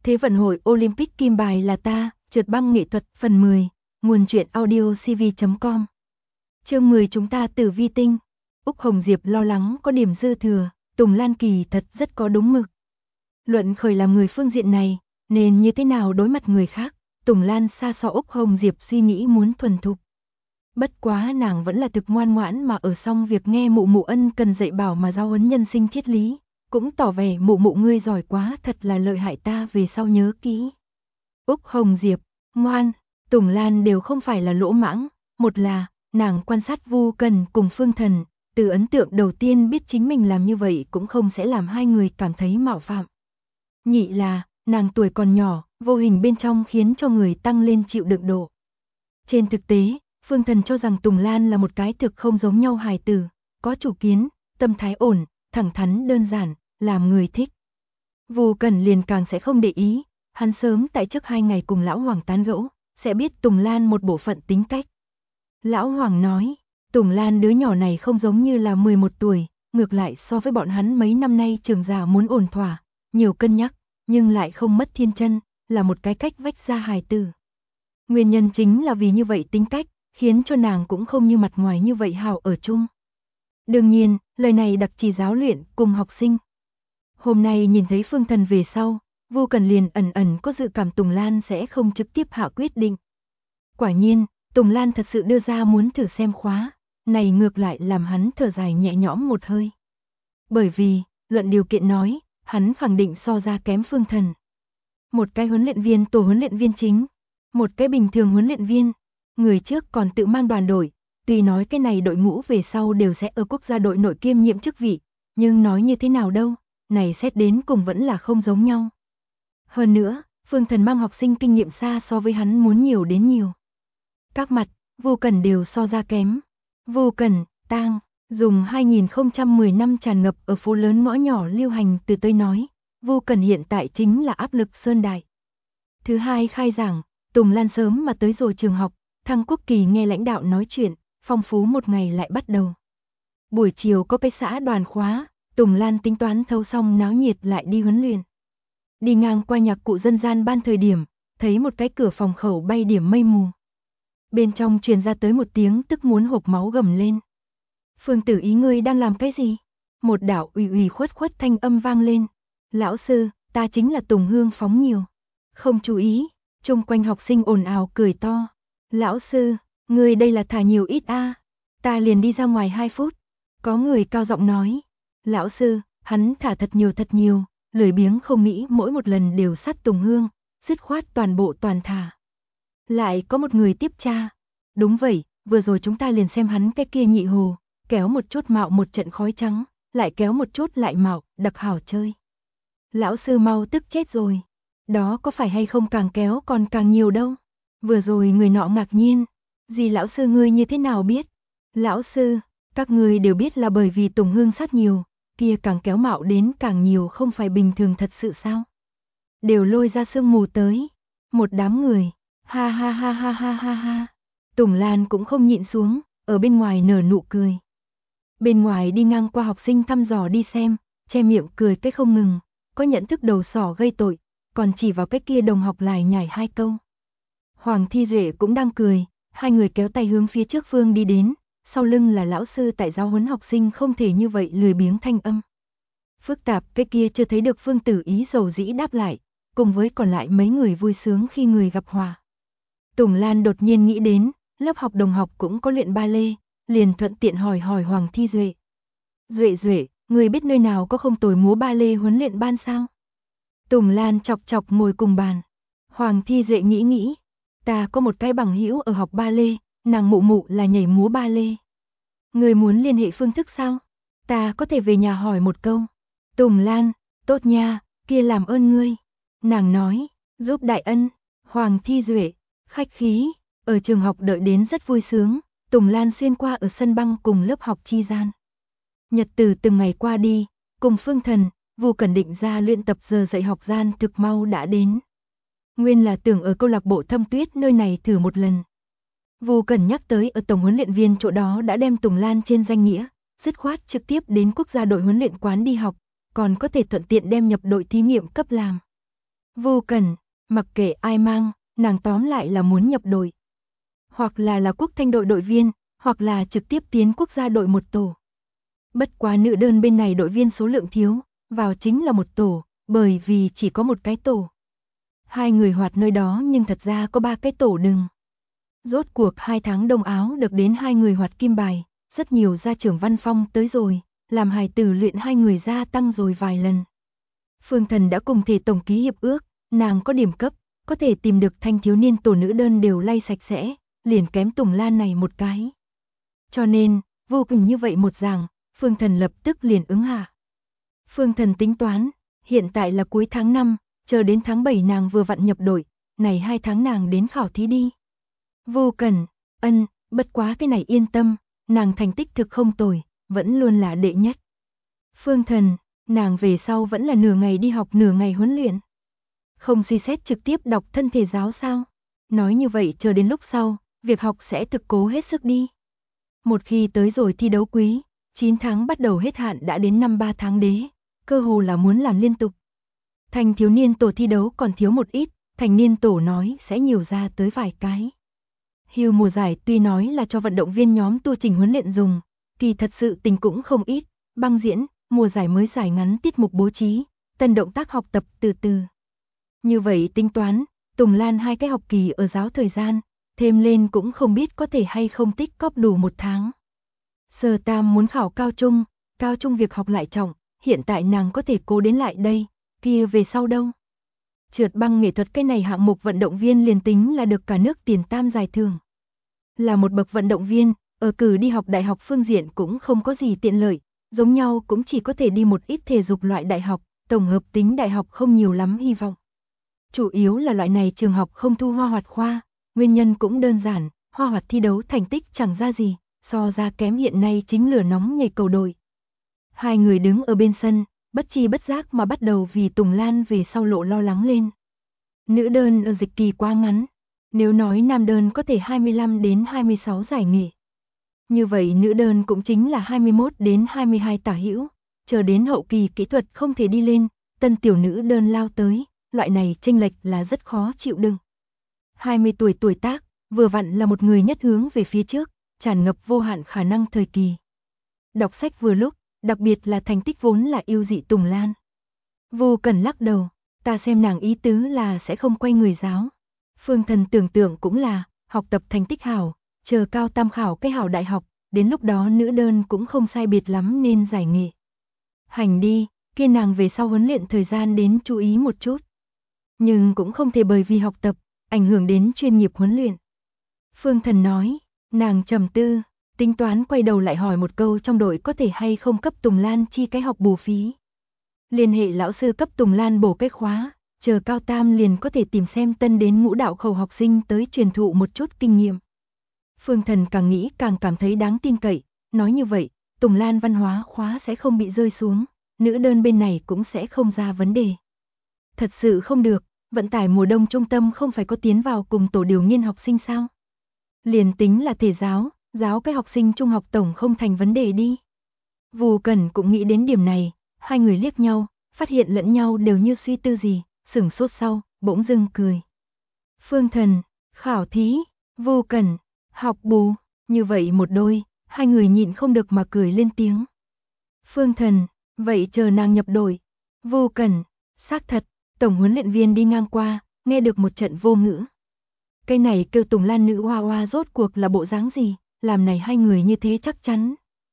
Thế vận hội Olympic kim bài là ta, trượt băng nghệ thuật phần 10, nguồn truyện audio cv.com. Chương 10 chúng ta tử vi tinh. Úc Hồng Diệp lo lắng có điểm dư thừa, Tùng Lan kỳ thật rất có đúng mực. Luận khởi làm người phương diện này, nên như thế nào đối mặt người khác, Tùng Lan xa so Úc Hồng Diệp suy nghĩ muốn thuần thục. Bất quá nàng vẫn là thực ngoan ngoãn mà ở xong việc nghe mụ mụ ân cần dạy bảo mà giáo huấn nhân sinh triết lý, cũng tỏ vẻ mụ mụ ngươi giỏi quá, thật là lợi hại, ta về sau nhớ kỹ. Úc Hồng Diệp, ngoan, Tùng Lan đều không phải là lỗ mãng, một là, nàng quan sát Vu Cần cùng Phương Thần, từ ấn tượng đầu tiên biết chính mình làm như vậy cũng không sẽ làm hai người cảm thấy mạo phạm. Nhị là, nàng tuổi còn nhỏ, vô hình bên trong khiến cho người tăng lên chịu đựng độ. Trên thực tế, Phương Thần cho rằng Tùng Lan là một cái thực không giống nhau hài tử, có chủ kiến, tâm thái ổn, thẳng thắn đơn giản, làm người thích. Vu Cần liền càng sẽ không để ý, hắn sớm tại trước 2 ngày cùng Lão Hoàng tán gẫu, sẽ biết Tùng Lan một bộ phận tính cách. Lão Hoàng nói, Tùng Lan đứa nhỏ này không giống như là 11 tuổi, ngược lại so với bọn hắn mấy năm nay trường già muốn ổn thỏa, nhiều cân nhắc, nhưng lại không mất thiên chân, là một cái cách vách ra hài tử. Nguyên nhân chính là vì như vậy tính cách, khiến cho nàng cũng không như mặt ngoài như vậy hào ở chung. Đương nhiên, lời này đặc chỉ giáo luyện cùng học sinh. Hôm nay nhìn thấy Phương Thần về sau, Vu Cần liền ẩn ẩn có dự cảm Tùng Lan sẽ không trực tiếp hạ quyết định. Quả nhiên, Tùng Lan thật sự đưa ra muốn thử xem khóa, này ngược lại làm hắn thở dài nhẹ nhõm một hơi. Bởi vì, luận điều kiện nói, hắn khẳng định so ra kém Phương Thần. Một cái huấn luyện viên tổ huấn luyện viên chính, một cái bình thường huấn luyện viên, người trước còn tự mang đoàn đội, tuy nói cái này đội ngũ về sau đều sẽ ở quốc gia đội nội kiêm nhiệm chức vị, nhưng nói như thế nào đâu, này xét đến cùng vẫn là không giống nhau. Hơn nữa, Phương Thần mang học sinh kinh nghiệm xa so với hắn muốn nhiều đến nhiều. Các mặt, Vu Cần đều so ra kém. Vu Cần, tang, dùng 2010 năm tràn ngập ở phố lớn ngõ nhỏ lưu hành từ tôi nói, Vu Cần hiện tại chính là áp lực sơn đại. Thứ hai khai giảng, Tùng Lan sớm mà tới rồi trường học, Thăng Quốc Kỳ nghe lãnh đạo nói chuyện, phong phú một ngày lại bắt đầu. Buổi chiều có cái xã đoàn khóa, Tùng Lan tính toán thâu xong náo nhiệt lại đi huấn luyện. Đi ngang qua nhạc cụ dân gian ban thời điểm, thấy một cái cửa phòng khẩu bay điểm mây mù. Bên trong truyền ra tới một tiếng tức muốn hộc máu gầm lên. Phương Tử Ý, ngươi đang làm cái gì? Một đạo ủy ủy khuất khuất thanh âm vang lên. Lão sư, ta chính là Tùng Hương phóng nhiều. Không chú ý, chung quanh học sinh ồn ào cười to. Lão sư, ngươi đây là thả nhiều ít a? Ta liền đi ra ngoài 2 phút. Có người cao giọng nói. Lão sư, hắn thả thật nhiều, lười biếng không nghĩ mỗi một lần đều sát Tùng Hương, dứt khoát toàn bộ toàn thả. Lại có một người tiếp tra. Đúng vậy, vừa rồi chúng ta liền xem hắn cái kia nhị hồ, kéo một chút mạo một trận khói trắng, lại kéo một chút lại mạo, đặc hảo chơi. Lão sư mau tức chết rồi. Đó có phải hay không càng kéo còn càng nhiều đâu. Vừa rồi người nọ ngạc nhiên. Gì lão sư, ngươi như thế nào biết? Lão sư, các ngươi đều biết là bởi vì Tùng Hương sát nhiều, kia càng kéo mạo đến càng nhiều không phải bình thường thật sự sao? Đều lôi ra sương mù tới. Một đám người. Ha ha ha ha ha ha ha. Tùng Lan cũng không nhịn xuống, ở bên ngoài nở nụ cười. Bên ngoài đi ngang qua học sinh thăm dò đi xem, che miệng cười cái không ngừng, có nhận thức đầu sỏ gây tội, còn chỉ vào cái kia đồng học lải nhải 2 câu. Hoàng Thi Duệ cũng đang cười, hai người kéo tay hướng phía trước phương đi đến, sau lưng là lão sư tại giáo huấn học sinh không thể như vậy lười biếng thanh âm. Phức tạp cái kia chưa thấy được Phương Tử Ý dầu dĩ đáp lại, cùng với còn lại mấy người vui sướng khi người gặp hòa. Tùng Lan đột nhiên nghĩ đến, lớp học đồng học cũng có luyện ba lê, liền thuận tiện hỏi Hoàng Thi Duệ. Duệ, người biết nơi nào có không tồi múa ba lê huấn luyện ban sao? Tùng Lan chọc chọc ngồi cùng bàn. Hoàng Thi Duệ nghĩ, ta có một cái bằng hữu ở học ba lê, nàng mụ mụ là nhảy múa ba lê. Người muốn liên hệ phương thức sao? Ta có thể về nhà hỏi một câu. Tùng Lan, tốt nha, kia làm ơn ngươi. Nàng nói, giúp đại ân. Hoàng Thi Duệ, khách khí, ở trường học đợi đến rất vui sướng, Tùng Lan xuyên qua ở sân băng cùng lớp học chi gian. Nhật từ từng ngày qua đi, cùng Phương Thần, Vu Cần định ra luyện tập giờ dạy học gian thực mau đã đến. Nguyên là tưởng ở câu lạc bộ Thâm Tuyết nơi này thử một lần. Vu Cần nhắc tới ở tổng huấn luyện viên chỗ đó đã đem Tùng Lan trên danh nghĩa, dứt khoát trực tiếp đến quốc gia đội huấn luyện quán đi học, còn có thể thuận tiện đem nhập đội thí nghiệm cấp làm. Vô Cần, mặc kệ ai mang, nàng tóm lại là muốn nhập đội. Hoặc là quốc thanh đội đội viên, hoặc là trực tiếp tiến quốc gia đội một tổ. Bất quá nữ đơn bên này đội viên số lượng thiếu, vào chính là một tổ, bởi vì chỉ có một cái tổ. Hai người hoạt nơi đó nhưng thật ra có 3 cái tổ đừng. Rốt cuộc 2 tháng đông áo được đến 2 người hoạt kim bài, rất nhiều gia trưởng văn phong tới rồi, làm hài tử luyện 2 người gia tăng rồi vài lần. Phương Thần đã cùng thể tổng ký hiệp ước, nàng có điểm cấp, có thể tìm được thanh thiếu niên tổ nữ đơn đều lay sạch sẽ, liền kém Tùng Lan này một cái. Cho nên, vô cùng như vậy một dạng, Phương Thần lập tức liền ứng hạ. Phương Thần tính toán, hiện tại là cuối tháng 5, chờ đến tháng 7 nàng vừa vặn nhập đội, này 2 tháng nàng đến khảo thí đi. Vô Cần, bất quá cái này yên tâm, nàng thành tích thực không tồi, vẫn luôn là đệ nhất. Phương Thần, nàng về sau vẫn là nửa ngày đi học nửa ngày huấn luyện. Không suy xét trực tiếp đọc thân thể giáo sao? Nói như vậy chờ đến lúc sau, việc học sẽ thực cố hết sức đi. Một khi tới rồi thi đấu quý, 9 tháng bắt đầu hết hạn đã đến năm 3 tháng đế, cơ hồ là muốn làm liên tục. Thành thiếu niên tổ thi đấu còn thiếu một ít, thành niên tổ nói sẽ nhiều ra tới vài cái. Hưu mùa giải tuy nói là cho vận động viên nhóm tu trình huấn luyện dùng, kỳ thật sự tình cũng không ít, băng diễn, mùa giải mới giải ngắn tiết mục bố trí, tân động tác học tập từ từ. Như vậy tính toán, Tùng Lan 2 cái học kỳ ở giáo thời gian, thêm lên cũng không biết có thể hay không tích cóp đủ 1 tháng. Sở Tam muốn khảo cao trung việc học lại trọng, hiện tại nàng có thể cố đến lại đây, kia về sau đâu. Trượt băng nghệ thuật cái này hạng mục vận động viên liền tính là được cả nước tiền tam giải thưởng. Là một bậc vận động viên, ở cử đi học đại học phương diện cũng không có gì tiện lợi, giống nhau cũng chỉ có thể đi một ít thể dục loại đại học, tổng hợp tính đại học không nhiều lắm hy vọng. Chủ yếu là loại này trường học không thu hoa hoạt khoa, nguyên nhân cũng đơn giản, hoa hoạt thi đấu thành tích chẳng ra gì, so ra kém hiện nay chính lửa nóng nhảy cầu đội. Hai người đứng ở bên sân, bất chi bất giác mà bắt đầu vì Tùng Lan về sau lộ lo lắng lên. Nữ đơn ở dịch kỳ quá ngắn, nếu nói nam đơn có thể 25 đến 26 giải nghỉ. Như vậy nữ đơn cũng chính là 21 đến 22 tả hữu, chờ đến hậu kỳ kỹ thuật không thể đi lên, tân tiểu nữ đơn lao tới, loại này chênh lệch là rất khó chịu đựng. 20 tuổi tuổi tác, vừa vặn là một người nhất hướng về phía trước, tràn ngập vô hạn khả năng thời kỳ. Đọc sách vừa lúc, đặc biệt là thành tích vốn là yêu dị Tùng Lan. Vô Cần lắc đầu, ta xem nàng ý tứ là sẽ không quay người giáo. Phương Thần tưởng tượng cũng là, học tập thành tích hảo, chờ cao tam khảo cái hảo đại học, đến lúc đó nữ đơn cũng không sai biệt lắm nên giải nghị. Hành đi, kia nàng về sau huấn luyện thời gian đến chú ý một chút. Nhưng cũng không thể bởi vì học tập, ảnh hưởng đến chuyên nghiệp huấn luyện. Phương Thần nói, nàng trầm tư, tính toán quay đầu lại hỏi một câu trong đội có thể hay không cấp Tùng Lan chi cái học bù phí. Liên hệ lão sư cấp Tùng Lan bổ cái khóa, chờ cao tam liền có thể tìm xem tân đến ngũ đạo khẩu học sinh tới truyền thụ một chút kinh nghiệm. Phương Thần càng nghĩ càng cảm thấy đáng tin cậy, nói như vậy, Tùng Lan văn hóa khóa sẽ không bị rơi xuống, nữ đơn bên này cũng sẽ không ra vấn đề. Thật sự không được, vận tải mùa đông trung tâm không phải có tiến vào cùng tổ điều nghiên học sinh sao? Liền tính là thể giáo cái học sinh trung học tổng không thành vấn đề đi. Vô Cần cũng nghĩ đến điểm này, hai người liếc nhau, phát hiện lẫn nhau đều như suy tư gì, sửng sốt sau, bỗng dưng cười. Phương Thần, khảo thí, Vô Cần, học bù, như vậy một đôi, hai người nhịn không được mà cười lên tiếng. Phương Thần, vậy chờ nàng nhập đội. Vô Cần, xác thật, tổng huấn luyện viên đi ngang qua, nghe được một trận vô ngữ. Cái này kêu Tùng Lan nữ hoa hoa rốt cuộc là bộ dáng gì, làm này hai người như thế chắc chắn.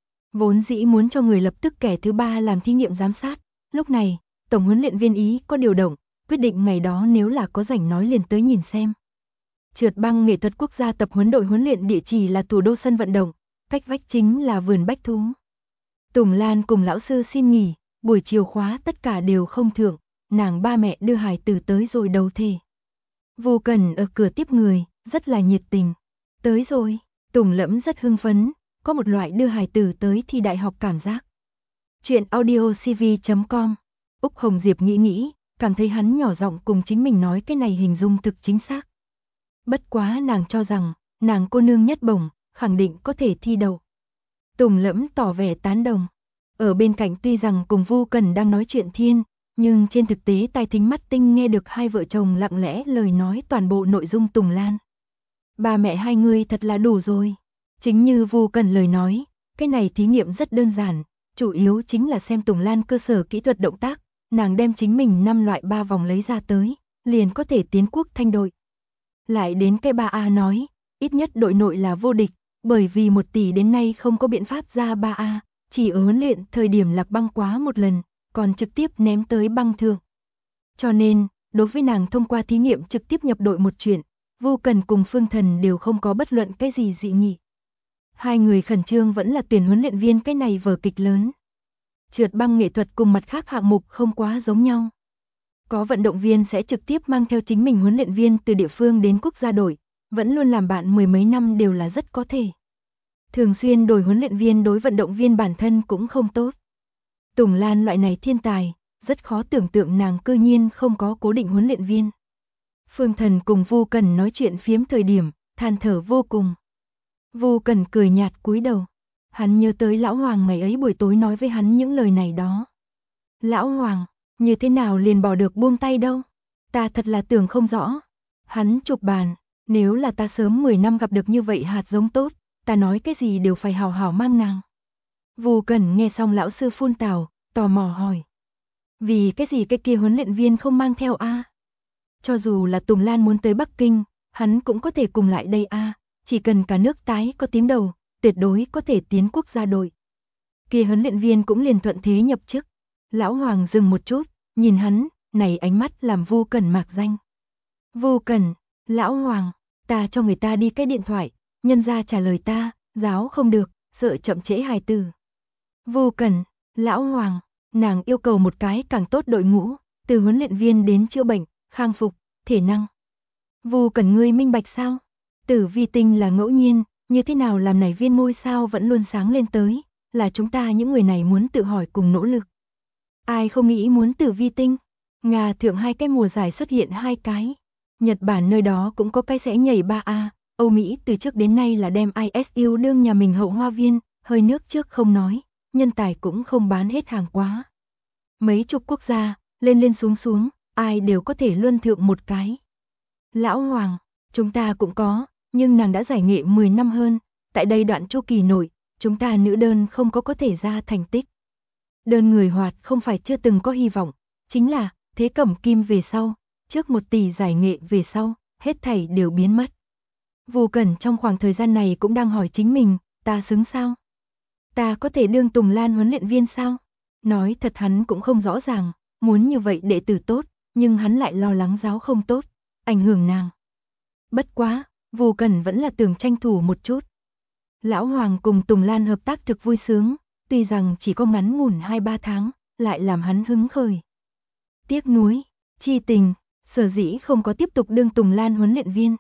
Vốn dĩ muốn cho người lập tức kẻ thứ ba làm thí nghiệm giám sát, lúc này, tổng huấn luyện viên ý có điều động, quyết định ngày đó nếu là có rảnh nói liền tới nhìn xem. Trượt băng nghệ thuật quốc gia tập huấn đội huấn luyện địa chỉ là thủ đô sân vận động, cách vách chính là vườn bách thú. Tùng Lan cùng lão sư xin nghỉ, buổi chiều khóa tất cả đều không thượng, nàng ba mẹ đưa hài tử tới rồi đầu thề. Vô Cần ở cửa tiếp người, rất là nhiệt tình. Tới rồi, Tùng Lẫm rất hưng phấn, có một loại đưa hài tử tới thi đại học cảm giác. Chuyện audiocv.com. Úc Hồng Diệp nghĩ, cảm thấy hắn nhỏ giọng cùng chính mình nói cái này hình dung thực chính xác. Bất quá nàng cho rằng, nàng cô nương nhất bổng, khẳng định có thể thi đậu. Tùng Lẫm tỏ vẻ tán đồng. Ở bên cạnh tuy rằng cùng Vô Cần đang nói chuyện thiên, Nhưng trên thực tế tai thính mắt tinh nghe được hai vợ chồng lặng lẽ lời nói toàn bộ nội dung Tùng Lan. Ba mẹ hai người thật là đủ rồi. Chính như Vu Cần lời nói, cái này thí nghiệm rất đơn giản, chủ yếu chính là xem Tùng Lan cơ sở kỹ thuật động tác, nàng đem chính mình 5 loại 3 vòng lấy ra tới, liền có thể tiến quốc thanh đội. Lại đến cái 3A nói, ít nhất đội nội là vô địch, bởi vì 1 tỷ đến nay không có biện pháp ra 3A, chỉ ở huấn luyện thời điểm lạc băng quá một lần, còn trực tiếp ném tới băng thượng. Cho nên, đối với nàng thông qua thí nghiệm trực tiếp nhập đội một chuyện, Vu Cần cùng Phương Thần đều không có bất luận cái gì dị nghị. Hai người khẩn trương vẫn là tuyển huấn luyện viên cái này vở kịch lớn. Trượt băng nghệ thuật cùng mặt khác hạng mục không quá giống nhau. Có vận động viên sẽ trực tiếp mang theo chính mình huấn luyện viên từ địa phương đến quốc gia đội, vẫn luôn làm bạn mười mấy năm đều là rất có thể. Thường xuyên đổi huấn luyện viên đối vận động viên bản thân cũng không tốt. Tùng Lan loại này thiên tài, rất khó tưởng tượng nàng cư nhiên không có cố định huấn luyện viên. Phương Thần cùng Vu Cần nói chuyện phiếm thời điểm, than thở vô cùng. Vu Cần cười nhạt cúi đầu. Hắn nhớ tới Lão Hoàng ngày ấy buổi tối nói với hắn những lời này đó. Lão Hoàng, như thế nào liền bỏ được buông tay đâu? Ta thật là tưởng không rõ. Hắn chụp bàn, nếu là ta sớm 10 năm gặp được như vậy hạt giống tốt, ta nói cái gì đều phải hào hào mang nàng. Vu Cần nghe xong lão sư phun tào, tò mò hỏi. Vì cái gì cái kia huấn luyện viên không mang theo a? Cho dù là Tùng Lan muốn tới Bắc Kinh, hắn cũng có thể cùng lại đây a, chỉ cần cả nước tái có tím đầu, tuyệt đối có thể tiến quốc gia đội. Kia huấn luyện viên cũng liền thuận thế nhập chức. Lão Hoàng dừng một chút, nhìn hắn, này ánh mắt làm Vu Cần mạc danh. Vu Cần, Lão Hoàng, ta cho người ta đi cái điện thoại, nhân ra trả lời ta, giáo không được, sợ chậm trễ hài từ. Vu Cần, Lão Hoàng, nàng yêu cầu một cái càng tốt đội ngũ, từ huấn luyện viên đến chữa bệnh, khang phục, thể năng. Vu Cần ngươi minh bạch sao? Tử vi tinh là ngẫu nhiên, như thế nào làm này viên ngôi sao vẫn luôn sáng lên tới, là chúng ta những người này muốn tự hỏi cùng nỗ lực. Ai không nghĩ muốn tử vi tinh? Nga thượng 2 cái mùa giải xuất hiện 2 cái. Nhật Bản nơi đó cũng có cái sẽ nhảy 3A, Âu Mỹ từ trước đến nay là đem ISU đương nhà mình hậu hoa viên, hơi nước trước không nói, nhân tài cũng không bán hết hàng quá. Mấy chục quốc gia, lên lên xuống xuống, ai đều có thể luân thượng một cái. Lão Hoàng, chúng ta cũng có, nhưng nàng đã giải nghệ 10 năm hơn, tại đây đoạn chu kỳ nội, chúng ta nữ đơn không có thể ra thành tích. Đơn người hoạt không phải chưa từng có hy vọng, chính là thế cẩm kim về sau, trước 1 tỷ giải nghệ về sau, hết thảy đều biến mất. Vu Cần trong khoảng thời gian này cũng đang hỏi chính mình, ta xứng sao? Ta có thể đương Tùng Lan huấn luyện viên sao? Nói thật hắn cũng không rõ ràng, muốn như vậy đệ tử tốt, nhưng hắn lại lo lắng giáo không tốt, ảnh hưởng nàng. Bất quá, Vu Cần vẫn là tưởng tranh thủ một chút. Lão Hoàng cùng Tùng Lan hợp tác thực vui sướng, tuy rằng chỉ có ngắn ngủn 2-3 tháng, lại làm hắn hứng khởi. Tiếc nuối, chi tình, sở dĩ không có tiếp tục đương Tùng Lan huấn luyện viên.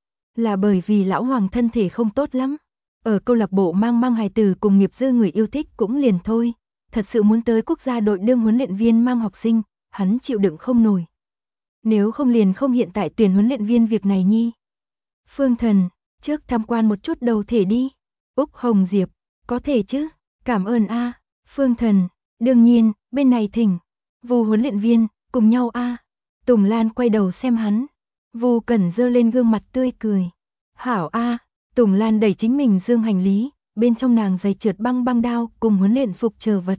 Là bởi vì Lão Hoàng thân thể không tốt lắm. Ở câu lạc bộ mang hài tử cùng nghiệp dư người yêu thích cũng liền thôi. Thật sự muốn tới quốc gia đội đương huấn luyện viên mang học sinh, hắn chịu đựng không nổi. Nếu không liền không hiện tại tuyển huấn luyện viên việc này nhi. Phương Thần, trước tham quan một chút đầu thể đi. Úc Hồng Diệp, có thể chứ, cảm ơn a. Phương Thần, đương nhiên, bên này thỉnh. Vu huấn luyện viên, cùng nhau a. Tùng Lan quay đầu xem hắn. Vu Cẩn giơ lên gương mặt tươi cười. Hảo a. Tùng Lan đẩy chính mình dương hành lý, bên trong nàng giày trượt băng đao cùng huấn luyện phục chờ vật.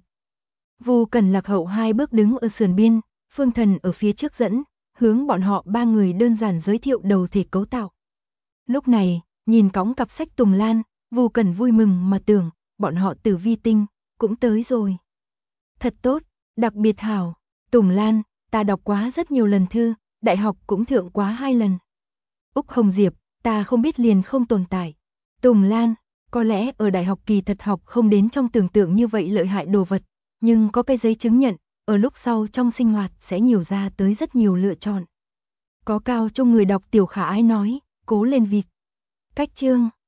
Vu Cẩn lạc hậu 2 bước đứng ở sườn biên, Phương Thần ở phía trước dẫn, hướng bọn họ 3 người đơn giản giới thiệu đầu thể cấu tạo. Lúc này, nhìn cõng cặp sách Tùng Lan, Vu Cẩn vui mừng mà tưởng, bọn họ Tử Vi Tinh cũng tới rồi. Thật tốt, đặc biệt hảo. Tùng Lan, ta đọc quá rất nhiều lần thư, đại học cũng thượng quá 2 lần. Úc Hồng Diệp, ta không biết liền không tồn tại. Tùng Lan, có lẽ ở đại học kỳ thật học không đến trong tưởng tượng như vậy lợi hại đồ vật, nhưng có cái giấy chứng nhận, ở lúc sau trong sinh hoạt sẽ nhiều ra tới rất nhiều lựa chọn. Có cao trong người đọc Tiểu Khả Ái nói, cố lên vịt. Cách chương